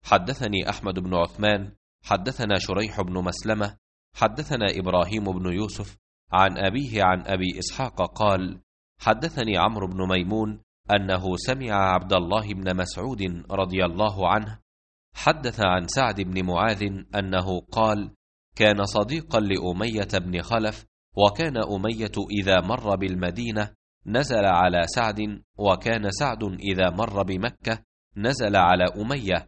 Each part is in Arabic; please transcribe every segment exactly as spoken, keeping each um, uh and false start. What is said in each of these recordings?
حدثني أحمد بن عثمان حدثنا شريح بن مسلمة حدثنا إبراهيم بن يوسف عن أبيه عن أبي إسحاق قال: حدثني عمرو بن ميمون أنه سمع عبد الله بن مسعود رضي الله عنه حدث عن سعد بن معاذ أنه قال: كان صديقا لأمية بن خلف، وكان أمية إذا مر بالمدينة نزل على سعد، وكان سعد إذا مر بمكة نزل على أمية.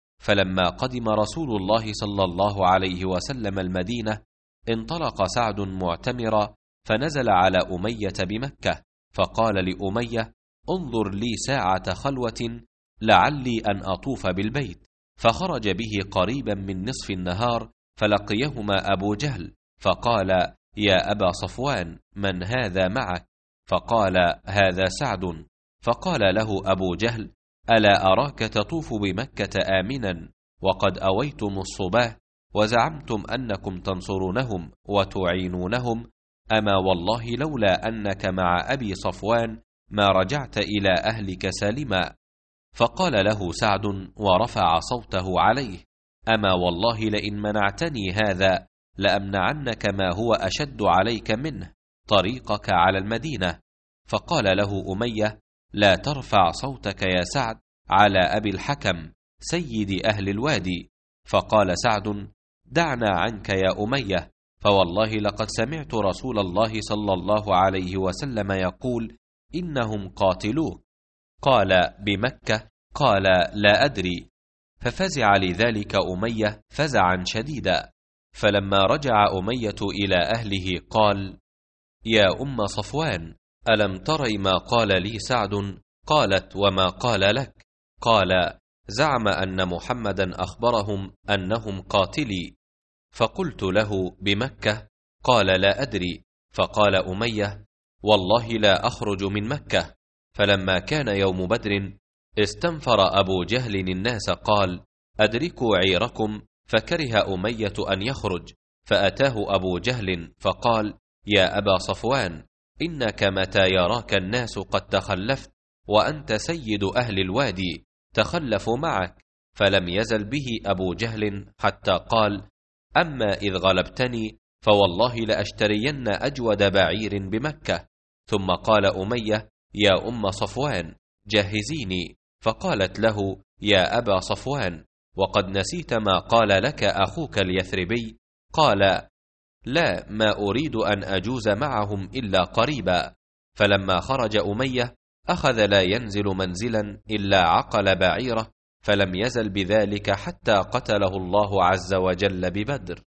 فلما قدم رسول الله صلى الله عليه وسلم المدينة انطلق سعد معتمرا فنزل على أمية بمكة، فقال لأمية: انظر لي ساعة خلوة لعلي أن أطوف بالبيت. فخرج به قريبا من نصف النهار فلقيهما أبو جهل فقال: يا أبا صفوان، من هذا معك؟ فقال: هذا سعد. فقال له أبو جهل: ألا أراك تطوف بمكة آمنا وقد أويتم الصباه وزعمتم أنكم تنصرونهم وتعينونهم؟ أما والله لولا أنك مع أبي صفوان ما رجعت إلى أهلك سالما. فقال له سعد ورفع صوته عليه: أما والله لئن منعتني هذا لأمنعنك ما هو أشد عليك منه، طريقك على المدينة. فقال له أمية: لا ترفع صوتك يا سعد على أبي الحكم سيد أهل الوادي. فقال سعد: دعنا عنك يا أمية، فوالله لقد سمعت رسول الله صلى الله عليه وسلم يقول: إنهم قاتلوك. قال: بمكة؟ قال: لا أدري. ففزع لذلك أمية فزعا شديدا. فلما رجع أمية إلى أهله قال: يا أم صفوان، ألم تري ما قال لي سعد؟ قالت: وما قال لك؟ قال: زعم أن محمدا أخبرهم أنهم قاتلي. فقلت له: بمكة؟ قال: لا أدري. فقال أمية: والله لا أخرج من مكة. فلما كان يوم بدر استنفر أبو جهل الناس قال: أدركوا عيركم. فكره أمية أن يخرج، فأتاه أبو جهل فقال: يا أبا صفوان، إنك متى يراك الناس قد تخلفت وأنت سيد أهل الوادي تخلفوا معك. فلم يزل به أبو جهل حتى قال: أما إذ غلبتني فوالله لأشترين أجود بعير بمكة. ثم قال أمية: يا أم صفوان، جهزيني. فقالت له: يا أبا صفوان، وقد نسيت ما قال لك أخوك اليثربي؟ قال: لا، ما أريد أن أجوز معهم إلا قريبا. فلما خرج أمية أخذ لا ينزل منزلا إلا عقل بعيره، فلم يزل بذلك حتى قتله الله عز وجل ببدر.